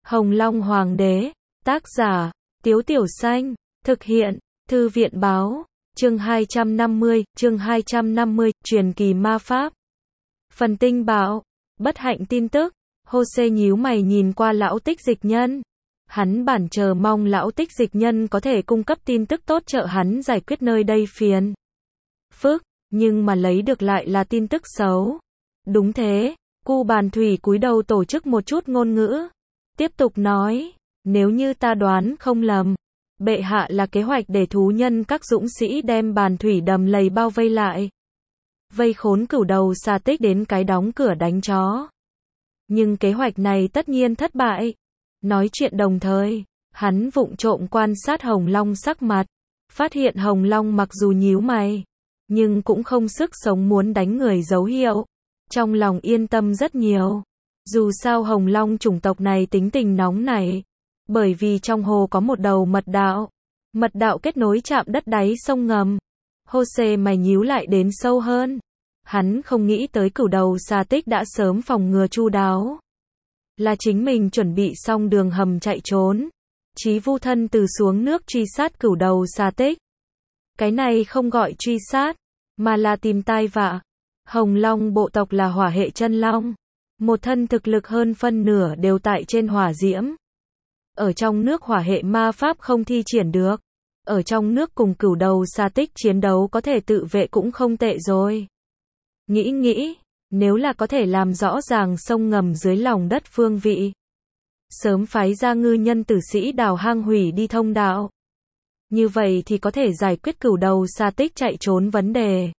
Hồng Long Hoàng đế, tác giả, Tiếu Tiểu Xanh, thực hiện, Thư viện Báo, chương 250, truyền kỳ ma pháp. Phần tinh báo, bất hạnh tin tức, Jose nhíu mày nhìn qua lão Tích Dịch Nhân. Hắn bản chờ mong lão Tích Dịch Nhân có thể cung cấp tin tức tốt trợ hắn giải quyết nơi đây phiền phức, nhưng mà lấy được lại là tin tức xấu. Đúng thế, Cu Bàn Thủy cúi đầu tổ chức một chút ngôn ngữ. Tiếp tục nói, nếu như ta đoán không lầm, bệ hạ là kế hoạch để thú nhân các dũng sĩ đem Bàn Thủy đầm lầy bao vây lại. Vây khốn cửu đầu xà Tích đến cái đóng cửa đánh chó. Nhưng kế hoạch này tất nhiên thất bại. Nói chuyện đồng thời, hắn vụng trộm quan sát Hồng Long sắc mặt. Phát hiện Hồng Long mặc dù nhíu mày, nhưng cũng không sức sống muốn đánh người dấu hiệu. Trong lòng yên tâm rất nhiều. Dù sao Hồng Long chủng tộc này tính tình nóng nảy. Bởi vì trong hồ có một đầu mật đạo. Mật đạo kết nối chạm đất đáy sông ngầm. Jose mày nhíu lại đến sâu hơn. Hắn không nghĩ tới cửu đầu xà Tích đã sớm phòng ngừa chu đáo. Là chính mình chuẩn bị xong đường hầm chạy trốn. Chí Vu thân từ xuống nước truy sát cửu đầu xà Tích. Cái này không gọi truy sát, mà là tìm tai vạ. Hồng Long bộ tộc là hỏa hệ chân long. Một thân thực lực hơn phân nửa đều tại trên hỏa diễm. Ở trong nước hỏa hệ ma pháp không thi triển được. Ở trong nước cùng cửu đầu xà Tích chiến đấu có thể tự vệ cũng không tệ rồi. Nghĩ, nếu là có thể làm rõ ràng sông ngầm dưới lòng đất phương vị. Sớm phái ra ngư nhân tử sĩ đào hang hủy đi thông đạo. Như vậy thì có thể giải quyết cửu đầu xà Tích chạy trốn vấn đề.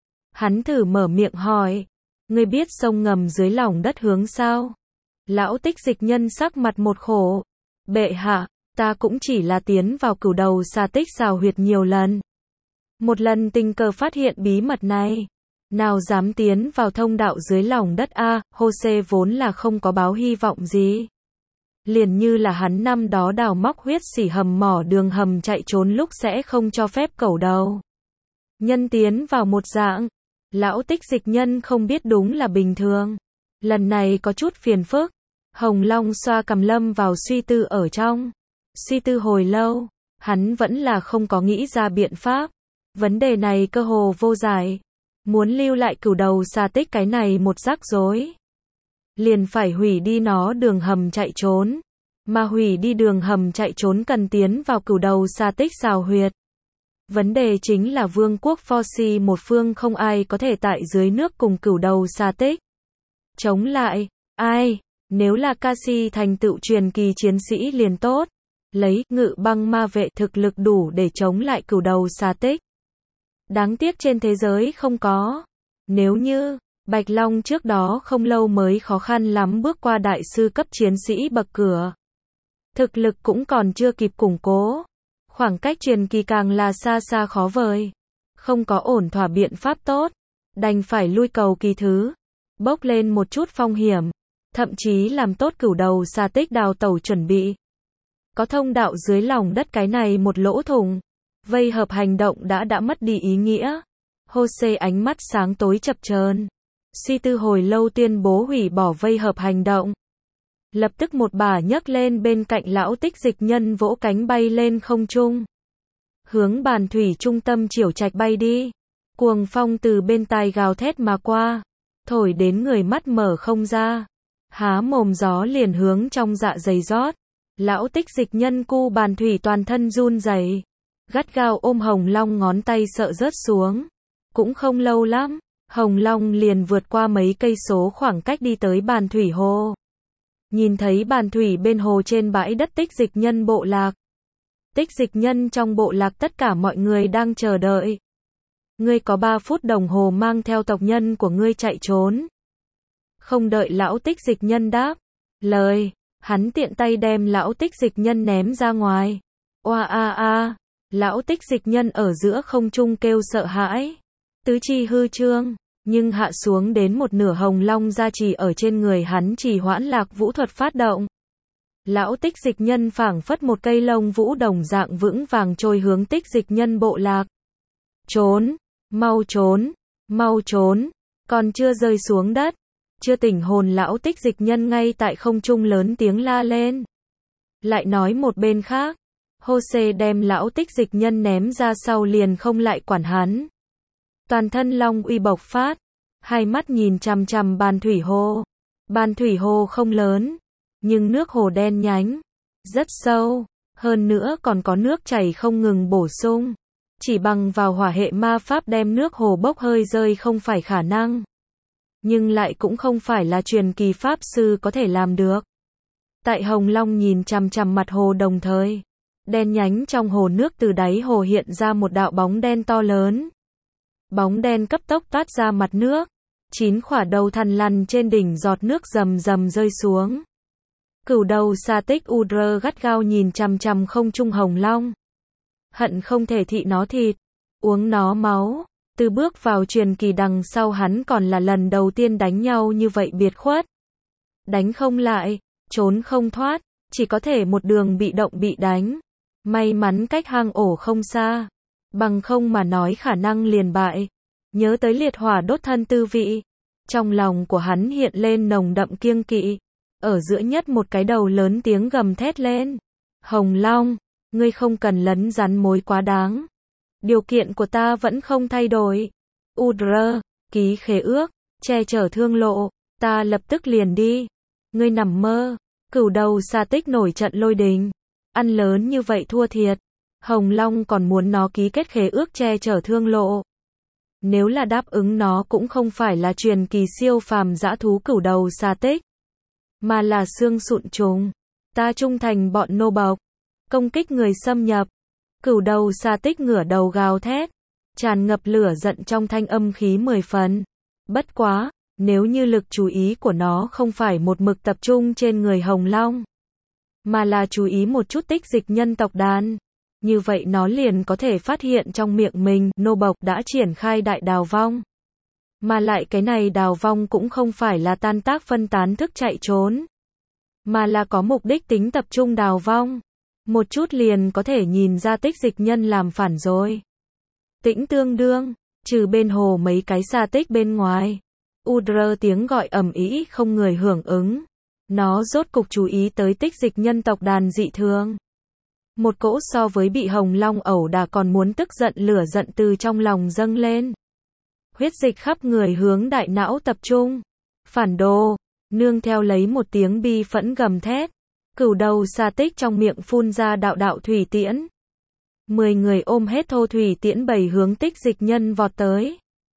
Hắn thử mở miệng hỏi. Ngươi biết sông ngầm dưới lòng đất hướng sao? Lão Tích Dịch Nhân sắc mặt một khổ. Bệ hạ, ta cũng chỉ là tiến vào cửu đầu xà Tích xào huyệt nhiều lần. Một lần tình cờ phát hiện bí mật này. Nào dám tiến vào thông đạo dưới lòng đất a, Jose vốn là không có báo hy vọng gì. Liền như là hắn năm đó đào móc huyết xỉ hầm mỏ đường hầm chạy trốn lúc sẽ không cho phép cẩu đầu nhân tiến vào một dạng. Lão Tích Dịch Nhân không biết đúng là bình thường. Lần này có chút phiền phức. Hồng Long xoa cằm lâm vào suy tư ở trong. Suy tư hồi lâu, hắn vẫn là không có nghĩ ra biện pháp. Vấn đề này cơ hồ vô giải. Muốn lưu lại cửu đầu xà Tích cái này một rắc rối. Liền phải hủy đi nó đường hầm chạy trốn. Mà hủy đi đường hầm chạy trốn cần tiến vào cửu đầu xà Tích xào huyệt. Vấn đề chính là vương quốc Forsi một phương không ai có thể tại dưới nước cùng cửu đầu xà Tích chống lại. Ai? Nếu là Casi thành tựu truyền kỳ chiến sĩ liền tốt. Lấy ngự băng ma vệ thực lực đủ để chống lại cửu đầu xà Tích. Đáng tiếc trên thế giới không có. Nếu như Bạch Long trước đó không lâu mới khó khăn lắm bước qua đại sư cấp chiến sĩ bậc cửa. Thực lực cũng còn chưa kịp củng cố. Khoảng cách truyền kỳ càng là xa xa khó vời. Không có ổn thỏa biện pháp tốt. Đành phải lui cầu kỳ thứ. Bốc lên một chút phong hiểm. Thậm chí làm tốt cửu đầu xà Tích đào tẩu chuẩn bị. Có thông đạo dưới lòng đất cái này một lỗ thủng. Vây hợp hành động đã mất đi ý nghĩa. Jose ánh mắt sáng tối chập chờn. Suy tư hồi lâu tuyên bố hủy bỏ vây hợp hành động. Lập tức một bà nhấc lên bên cạnh lão Tích Dịch Nhân vỗ cánh bay lên không trung. Hướng Bàn Thủy trung tâm Chiểu Trạch bay đi. Cuồng phong từ bên tai gào thét mà qua. Thổi đến người mắt mở không ra. Há mồm gió liền hướng trong dạ dày rót. Lão Tích Dịch Nhân Cu Bàn Thủy toàn thân run rẩy. Gắt gao ôm Hồng Long ngón tay sợ rớt xuống. Cũng không lâu lắm, Hồng Long liền vượt qua mấy cây số khoảng cách đi tới Bàn Thủy hồ. Nhìn thấy Bàn Thủy bên hồ trên bãi đất Tích Dịch Nhân bộ lạc. Tích Dịch Nhân trong bộ lạc tất cả mọi người đang chờ đợi. Ngươi có 3 phút đồng hồ mang theo tộc nhân của ngươi chạy trốn. Không đợi lão Tích Dịch Nhân đáp lời, hắn tiện tay đem lão Tích Dịch Nhân ném ra ngoài. Oa a a. Lão Tích Dịch Nhân ở giữa không trung kêu sợ hãi. Tứ chi hư trương, nhưng hạ xuống đến một nửa Hồng Long gia trì ở trên người hắn trì hoãn Lạc Vũ thuật phát động. Lão Tích Dịch Nhân phảng phất một cây lông vũ đồng dạng vững vàng trôi hướng Tích Dịch Nhân bộ lạc. Trốn, mau trốn, mau trốn, còn chưa rơi xuống đất. Chưa tỉnh hồn lão Tích Dịch Nhân ngay tại không trung lớn tiếng la lên. Lại nói một bên khác, Hô-xê đem lão Tích Dịch Nhân ném ra sau liền không lại quản hắn. Toàn thân long uy bộc phát, hai mắt nhìn chằm chằm bàn thủy hồ. Bàn thủy hồ không lớn, nhưng nước hồ đen nhánh, rất sâu, hơn nữa còn có nước chảy không ngừng bổ sung. Chỉ bằng vào hỏa hệ ma pháp đem nước hồ bốc hơi rơi không phải khả năng. Nhưng lại cũng không phải là truyền kỳ pháp sư có thể làm được. Tại Hồng Long nhìn chằm chằm mặt hồ đồng thời, đen nhánh trong hồ nước từ đáy hồ hiện ra một đạo bóng đen to lớn. Bóng đen cấp tốc toát ra mặt nước, 9 khỏa đầu thằn lằn trên đỉnh giọt nước rầm rầm rơi xuống. Cửu đầu Sa Tích Udra gắt gao nhìn chằm chằm không trung Hồng Long. Hận không thể thị nó thịt, uống nó máu. Từ bước vào truyền kỳ đằng sau hắn còn là lần đầu tiên đánh nhau như vậy biệt khuất. Đánh không lại, trốn không thoát, chỉ có thể một đường bị động bị đánh. May mắn cách hang ổ không xa, bằng không mà nói khả năng liền bại. Nhớ tới liệt hỏa đốt thân tư vị, trong lòng của hắn hiện lên nồng đậm kiêng kỵ. Ở giữa nhất một cái đầu lớn tiếng gầm thét lên. Hồng Long, ngươi không cần lấn rắn mối quá đáng. Điều kiện của ta vẫn không thay đổi. Udra, ký khế ước, che chở thương lộ, ta lập tức liền đi. Ngươi nằm mơ. Cửu đầu Sa Tích nổi trận lôi đình. Ăn lớn như vậy thua thiệt. Hồng Long còn muốn nó ký kết khế ước che chở thương lộ. Nếu là đáp ứng nó cũng không phải là truyền kỳ siêu phàm dã thú cửu đầu Sa Tích, mà là xương sụn trùng. Ta trung thành bọn nô bộc, công kích người xâm nhập. Cửu đầu Sa Tích ngửa đầu gào thét, tràn ngập lửa giận trong thanh âm khí 10 phần. Bất quá, nếu như lực chú ý của nó không phải một mực tập trung trên người Hồng Long, mà là chú ý một chút Tích Dịch Nhân tộc đàn, như vậy nó liền có thể phát hiện trong miệng mình, nô bộc đã triển khai đại đào vong. Mà lại cái này đào vong cũng không phải là tan tác phân tán thức chạy trốn, mà là có mục đích tính tập trung đào vong. Một chút liền có thể nhìn ra Tích Dịch Nhân làm phản rồi. Tĩnh tương đương, trừ bên hồ mấy cái Sa Tích bên ngoài, Udra tiếng gọi ầm ĩ không người hưởng ứng. Nó rốt cục chú ý tới Tích Dịch Nhân tộc đàn dị thường. Một cỗ so với bị Hồng Long ẩu đả còn muốn tức giận lửa giận từ trong lòng dâng lên. Huyết dịch khắp người hướng đại não tập trung. Phản đồ, nương theo lấy một tiếng bi phẫn gầm thét. Cửu đầu Sa Tích trong miệng phun ra đạo đạo thủy tiễn. 10 người ôm hết thô thủy tiễn bầy hướng Tích Dịch Nhân vọt tới.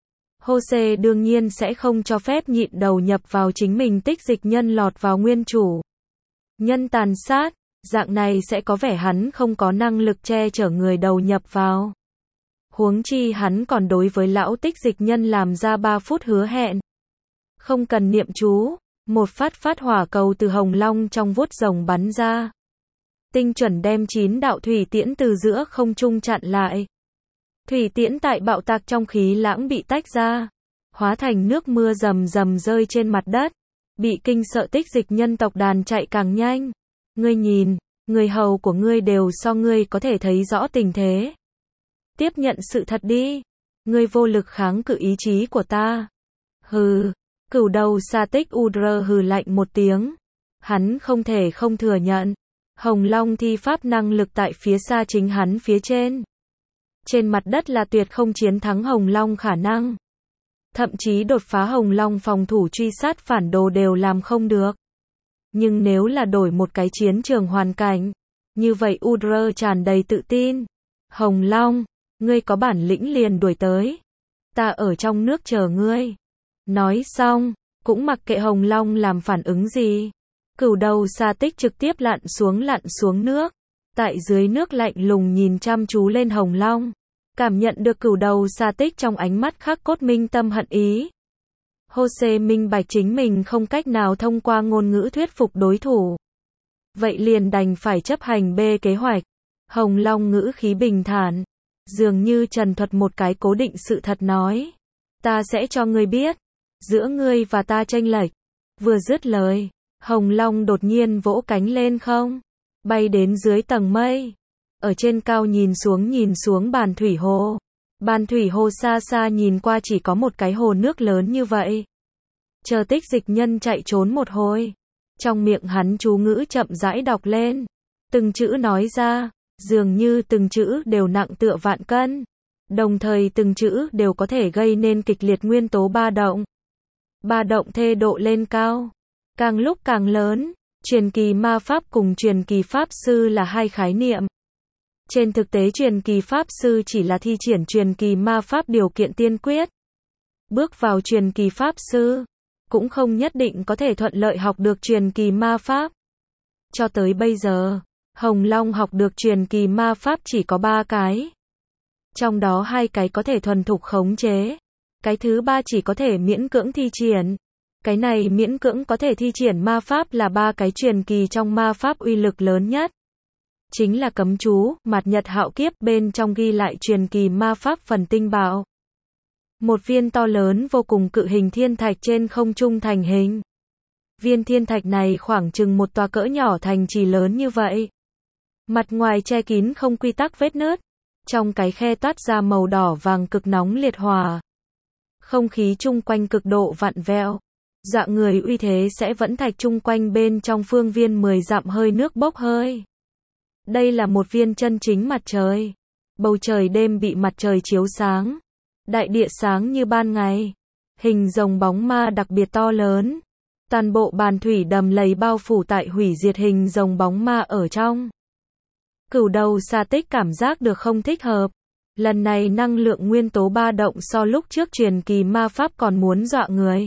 Hô-xê đương nhiên sẽ không cho phép nhịn đầu nhập vào chính mình Tích Dịch Nhân lọt vào nguyên chủ nhân tàn sát, dạng này sẽ có vẻ hắn không có năng lực che chở người đầu nhập vào. Huống chi hắn còn đối với lão Tích Dịch Nhân làm ra 3 phút hứa hẹn. Không cần niệm chú, một phát hỏa cầu từ Hồng Long trong vuốt rồng bắn ra. Tinh chuẩn đem 9 đạo thủy tiễn từ giữa không trung chặn lại. Thủy tiễn tại bạo tạc trong khí lãng bị tách ra, hóa thành nước mưa rầm rầm rơi trên mặt đất. Bị kinh sợ Tích Dịch Nhân tộc đàn chạy càng nhanh. Ngươi nhìn, người hầu của ngươi đều so ngươi có thể thấy rõ tình thế. Tiếp nhận sự thật đi. Ngươi vô lực kháng cự ý chí của ta. Hừ. Cửu đầu Sa Tích Udra hừ lạnh một tiếng. Hắn không thể không thừa nhận. Hồng Long thi pháp năng lực tại phía xa chính hắn phía trên. Trên mặt đất là tuyệt không chiến thắng Hồng Long khả năng. Thậm chí đột phá Hồng Long phòng thủ truy sát phản đồ đều làm không được. Nhưng nếu là đổi một cái chiến trường hoàn cảnh, như vậy Udra tràn đầy tự tin. Hồng Long, ngươi có bản lĩnh liền đuổi tới. Ta ở trong nước chờ ngươi. Nói xong, cũng mặc kệ Hồng Long làm phản ứng gì. Cửu đầu Sa Tích trực tiếp lặn xuống nước. Tại dưới nước lạnh lùng nhìn chăm chú lên Hồng Long. Cảm nhận được cửu đầu Sa Tích trong ánh mắt khắc cốt minh tâm hận ý. Hô-xê minh bạch chính mình không cách nào thông qua ngôn ngữ thuyết phục đối thủ. Vậy liền đành phải chấp hành B kế hoạch. Hồng Long ngữ khí bình thản, dường như trần thuật một cái cố định sự thật nói. Ta sẽ cho ngươi biết, giữa ngươi và ta chênh lệch. Vừa dứt lời, Hồng Long đột nhiên vỗ cánh lên không, bay đến dưới tầng mây. Ở trên cao nhìn xuống bàn thủy hồ. Bàn thủy hồ xa xa nhìn qua chỉ có một cái hồ nước lớn như vậy. Chờ Tích Dịch Nhân chạy trốn một hồi, trong miệng hắn chú ngữ chậm rãi đọc lên. Từng chữ nói ra, dường như từng chữ đều nặng tựa vạn cân. Đồng thời từng chữ đều có thể gây nên kịch liệt nguyên tố ba động. Ba động thê độ lên cao, càng lúc càng lớn. Truyền kỳ ma pháp cùng truyền kỳ pháp sư là hai khái niệm. Trên thực tế truyền kỳ pháp sư chỉ là thi triển truyền kỳ ma pháp điều kiện tiên quyết. Bước vào truyền kỳ pháp sư, cũng không nhất định có thể thuận lợi học được truyền kỳ ma pháp. Cho tới bây giờ, Hồng Long học được truyền kỳ ma pháp chỉ có 3 cái. Trong đó 2 cái có thể thuần thục khống chế. Cái thứ 3 chỉ có thể miễn cưỡng thi triển. Cái này miễn cưỡng có thể thi triển ma pháp là 3 cái truyền kỳ trong ma pháp uy lực lớn nhất. Chính là cấm chú, mạt nhật hạo kiếp, bên trong ghi lại truyền kỳ ma pháp phần tinh bảo. Một viên to lớn vô cùng cự hình thiên thạch trên không trung thành hình. Viên thiên thạch này khoảng chừng một tòa cỡ nhỏ thành trì lớn như vậy. Mặt ngoài che kín không quy tắc vết nứt. Trong cái khe toát ra màu đỏ vàng cực nóng liệt hỏa. Không khí chung quanh cực độ vặn vẹo. Dọa người uy thế sẽ vẫn thạch chung quanh bên trong phương viên 10 dặm hơi nước bốc hơi. Đây là một viên chân chính mặt trời. Bầu trời đêm bị mặt trời chiếu sáng. Đại địa sáng như ban ngày. Hình rồng bóng ma đặc biệt to lớn. Toàn bộ bàn thủy đầm lầy bao phủ tại hủy diệt hình rồng bóng ma ở trong. Cửu đầu xà tích cảm giác được không thích hợp. Lần này năng lượng nguyên tố ba động so lúc trước truyền kỳ ma pháp còn muốn dọa người.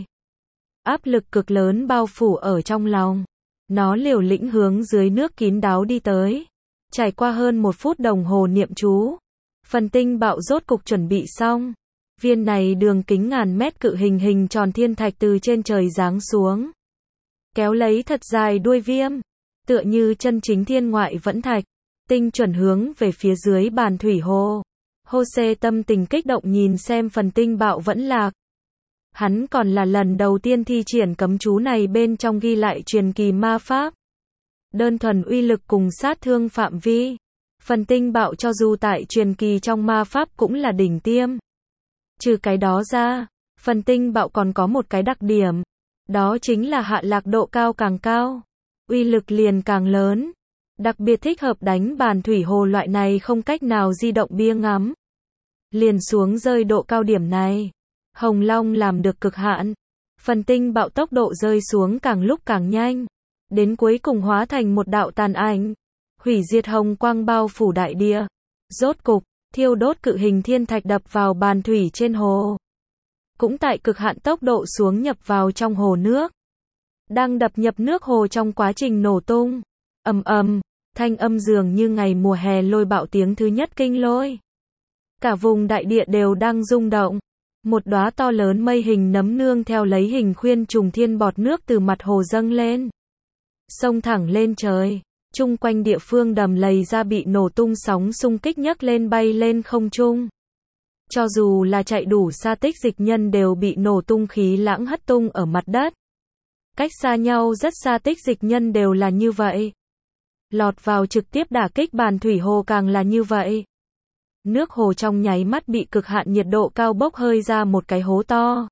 Áp lực cực lớn bao phủ ở trong lòng. Nó liều lĩnh hướng dưới nước kín đáo đi tới. Trải qua hơn 1 phút đồng hồ niệm chú. Phần tinh bạo rốt cục chuẩn bị xong. Viên này đường kính ngàn mét cự hình tròn thiên thạch từ trên trời giáng xuống. Kéo lấy thật dài đuôi viêm. Tựa như chân chính thiên ngoại vẫn thạch. Tinh chuẩn hướng về phía dưới bàn thủy hồ. Jose tâm tình kích động nhìn xem phần tinh bạo vẫn lạc. Hắn còn là lần đầu tiên thi triển cấm chú này bên trong ghi lại truyền kỳ ma pháp. Đơn thuần uy lực cùng sát thương phạm vi. Phần tinh bạo cho dù tại truyền kỳ trong ma pháp cũng là đỉnh tiêm. Trừ cái đó ra, phần tinh bạo còn có một cái đặc điểm. Đó chính là hạ lạc độ cao càng cao. Uy lực liền càng lớn. Đặc biệt thích hợp đánh bàn thủy hồ loại này không cách nào di động bia ngắm. Liền xuống rơi độ cao điểm này. Hồng Long làm được cực hạn. Phần tinh bạo tốc độ rơi xuống càng lúc càng nhanh. Đến cuối cùng hóa thành một đạo tàn ảnh. Hủy diệt hồng quang bao phủ đại địa. Rốt cục, thiêu đốt cự hình thiên thạch đập vào bàn thủy trên hồ. Cũng tại cực hạn tốc độ xuống nhập vào trong hồ nước. Đang đập nhập nước hồ trong quá trình nổ tung. Ầm ầm, thanh âm dường như ngày mùa hè lôi bạo tiếng thứ nhất kinh lôi. Cả vùng đại địa đều đang rung động. Một đóa to lớn mây hình nấm nương theo lấy hình khuyên trùng thiên bọt nước từ mặt hồ dâng lên. Xông thẳng lên trời. Chung quanh địa phương đầm lầy ra bị nổ tung sóng xung kích nhấc lên bay lên không trung. Cho dù là chạy đủ xa tích dịch nhân đều bị nổ tung khí lãng hất tung ở mặt đất. Cách xa nhau rất xa tích dịch nhân đều là như vậy. Lọt vào trực tiếp đả kích bàn thủy hồ càng là như vậy. Nước hồ trong nháy mắt bị cực hạn nhiệt độ cao bốc hơi ra một cái hố to.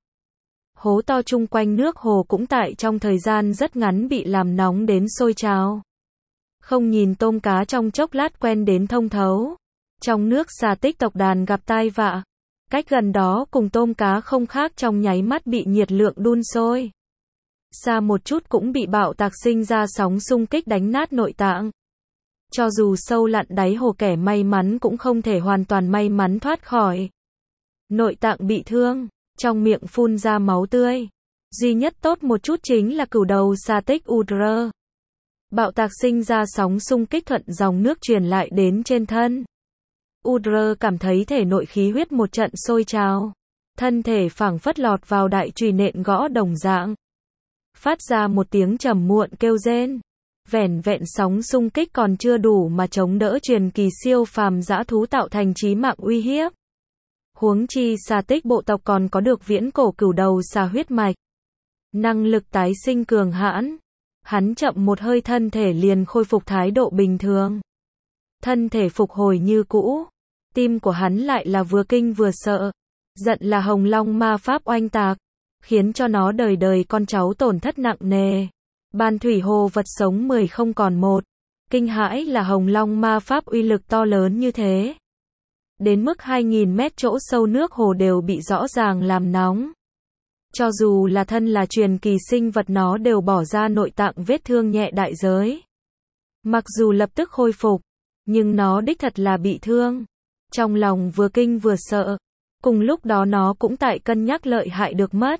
Hố to chung quanh nước hồ cũng tại trong thời gian rất ngắn bị làm nóng đến sôi trào. Không nhìn tôm cá trong chốc lát quen đến thông thấu. Trong nước xà tích tộc đàn gặp tai vạ. Cách gần đó cùng tôm cá không khác trong nháy mắt bị nhiệt lượng đun sôi. Xa một chút cũng bị bạo tạc sinh ra sóng xung kích đánh nát nội tạng. Cho dù sâu lặn đáy hồ kẻ may mắn cũng không thể hoàn toàn may mắn thoát khỏi. Nội tạng bị thương, trong miệng phun ra máu tươi. Duy nhất tốt một chút chính là cửu đầu xà tích Udra. Bạo tạc sinh ra sóng xung kích thuận dòng nước truyền lại đến trên thân. Udra cảm thấy thể nội khí huyết một trận sôi trào. Thân thể phảng phất lọt vào đại chùy nện gõ đồng dạng. Phát ra một tiếng trầm muộn kêu rên. Vẻn vẹn sóng xung kích còn chưa đủ mà chống đỡ truyền kỳ siêu phàm dã thú tạo thành chí mạng uy hiếp. Huống chi xà tích bộ tộc còn có được viễn cổ cửu đầu xà huyết mạch. Năng lực tái sinh cường hãn. Hắn chậm một hơi thân thể liền khôi phục thái độ bình thường. Thân thể phục hồi như cũ. Tim của hắn lại là vừa kinh vừa sợ. Giận là Hồng Long ma pháp oanh tạc. Khiến cho nó đời đời con cháu tổn thất nặng nề. Bàn thủy hồ vật sống 10 không còn một. Kinh hãi là Hồng Long ma pháp uy lực to lớn như thế. Đến mức 2.000 mét chỗ sâu nước hồ đều bị rõ ràng làm nóng. Cho dù là thân là truyền kỳ sinh vật nó đều bỏ ra nội tạng vết thương nhẹ đại giới. Mặc dù lập tức khôi phục, nhưng nó đích thật là bị thương. Trong lòng vừa kinh vừa sợ. Cùng lúc đó nó cũng tại cân nhắc lợi hại được mất.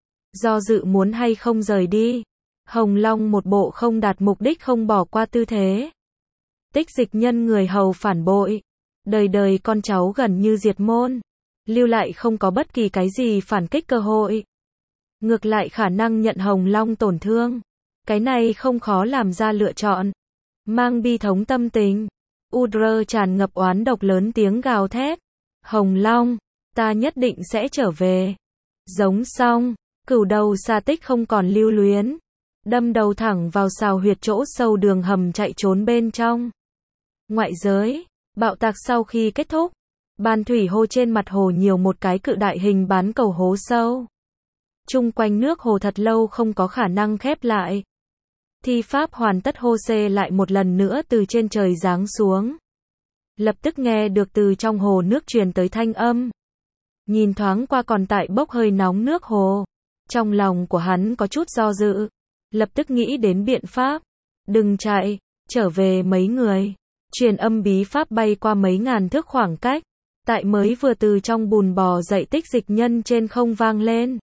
Do dự muốn hay không rời đi. Hồng Long một bộ không đạt mục đích không bỏ qua tư thế. Tích Dịch Nhân người hầu phản bội. Đời đời con cháu gần như diệt môn. Lưu lại không có bất kỳ cái gì phản kích cơ hội. Ngược lại khả năng nhận Hồng Long tổn thương. Cái này không khó làm ra lựa chọn. Mang bi thống tâm tình. Udra tràn ngập oán độc lớn tiếng gào thét. Hồng Long, ta nhất định sẽ trở về. Giống xong, cửu đầu Sa Tích không còn lưu luyến. Đâm đầu thẳng vào xào huyệt chỗ sâu đường hầm chạy trốn bên trong. Ngoại giới, bạo tạc sau khi kết thúc. Bàn thủy hô trên mặt hồ nhiều một cái cự đại hình bán cầu hố sâu. Chung quanh nước hồ thật lâu không có khả năng khép lại. Thi pháp hoàn tất Hô-xê lại một lần nữa từ trên trời giáng xuống. Lập tức nghe được từ trong hồ nước truyền tới thanh âm. Nhìn thoáng qua còn tại bốc hơi nóng nước hồ. Trong lòng của hắn có chút do dự. Lập tức nghĩ đến biện pháp. Đừng chạy, trở về mấy người. Truyền âm bí pháp bay qua mấy ngàn thước khoảng cách. Tại mới vừa từ trong bùn bò dậy Tích Dịch Nhân trên không vang lên.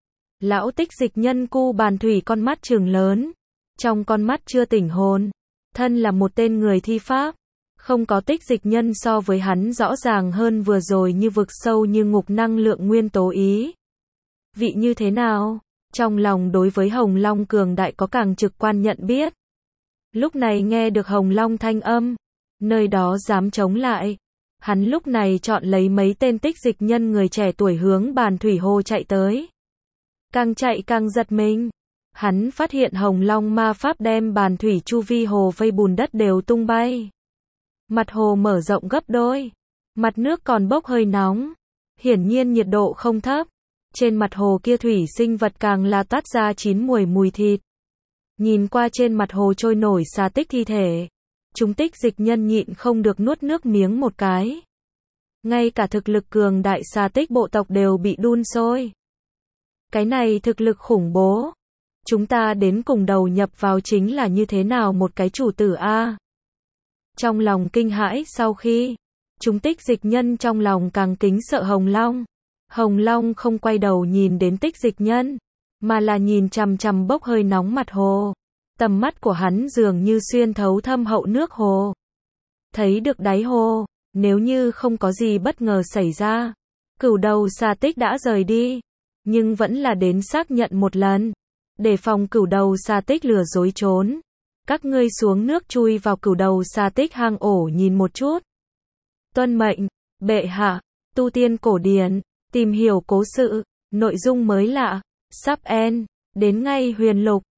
Lão Tích Dịch Nhân cu bàn thủy con mắt trừng lớn. Trong con mắt chưa tỉnh hồn. Thân là một tên người thi pháp. Không có Tích Dịch Nhân so với hắn rõ ràng hơn vừa rồi như vực sâu như ngục năng lượng nguyên tố ý. Vị như thế nào? Trong lòng đối với Hồng Long cường đại có càng trực quan nhận biết. Lúc này nghe được Hồng Long thanh âm. Nơi đó dám chống lại. Hắn lúc này chọn lấy mấy tên Tích Dịch Nhân người trẻ tuổi hướng bàn thủy hồ chạy tới. Càng chạy càng giật mình. Hắn phát hiện Hồng Long ma pháp đem bàn thủy chu vi hồ vây bùn đất đều tung bay. Mặt hồ mở rộng gấp đôi. Mặt nước còn bốc hơi nóng. Hiển nhiên nhiệt độ không thấp. Trên mặt hồ kia thủy sinh vật càng là toát ra chín mùi thịt. Nhìn qua trên mặt hồ trôi nổi Sa Tích thi thể. Chúng Tích Dịch Nhân nhịn không được nuốt nước miếng một cái. Ngay cả thực lực cường đại Sa Tích bộ tộc đều bị đun sôi. Cái này thực lực khủng bố. Chúng ta đến cùng đầu nhập vào chính là như thế nào một cái chủ tử a. Trong lòng kinh hãi sau khi. Chúng Tích Dịch Nhân trong lòng càng kính sợ Hồng Long. Hồng Long không quay đầu nhìn đến Tích Dịch Nhân. Mà là nhìn chằm chằm bốc hơi nóng mặt hồ. Tầm mắt của hắn dường như xuyên thấu thâm hậu nước hồ. Thấy được đáy hồ, nếu như không có gì bất ngờ xảy ra. Cửu đầu Sa Tích đã rời đi. Nhưng vẫn là đến xác nhận một lần. Để phòng cửu đầu Sa Tích lừa dối trốn. Các ngươi xuống nước chui vào cửu đầu Sa Tích hang ổ nhìn một chút. Tuân mệnh, bệ hạ, tu tiên cổ điển, tìm hiểu cố sự, nội dung mới lạ, sắp end, đến ngay huyền lục.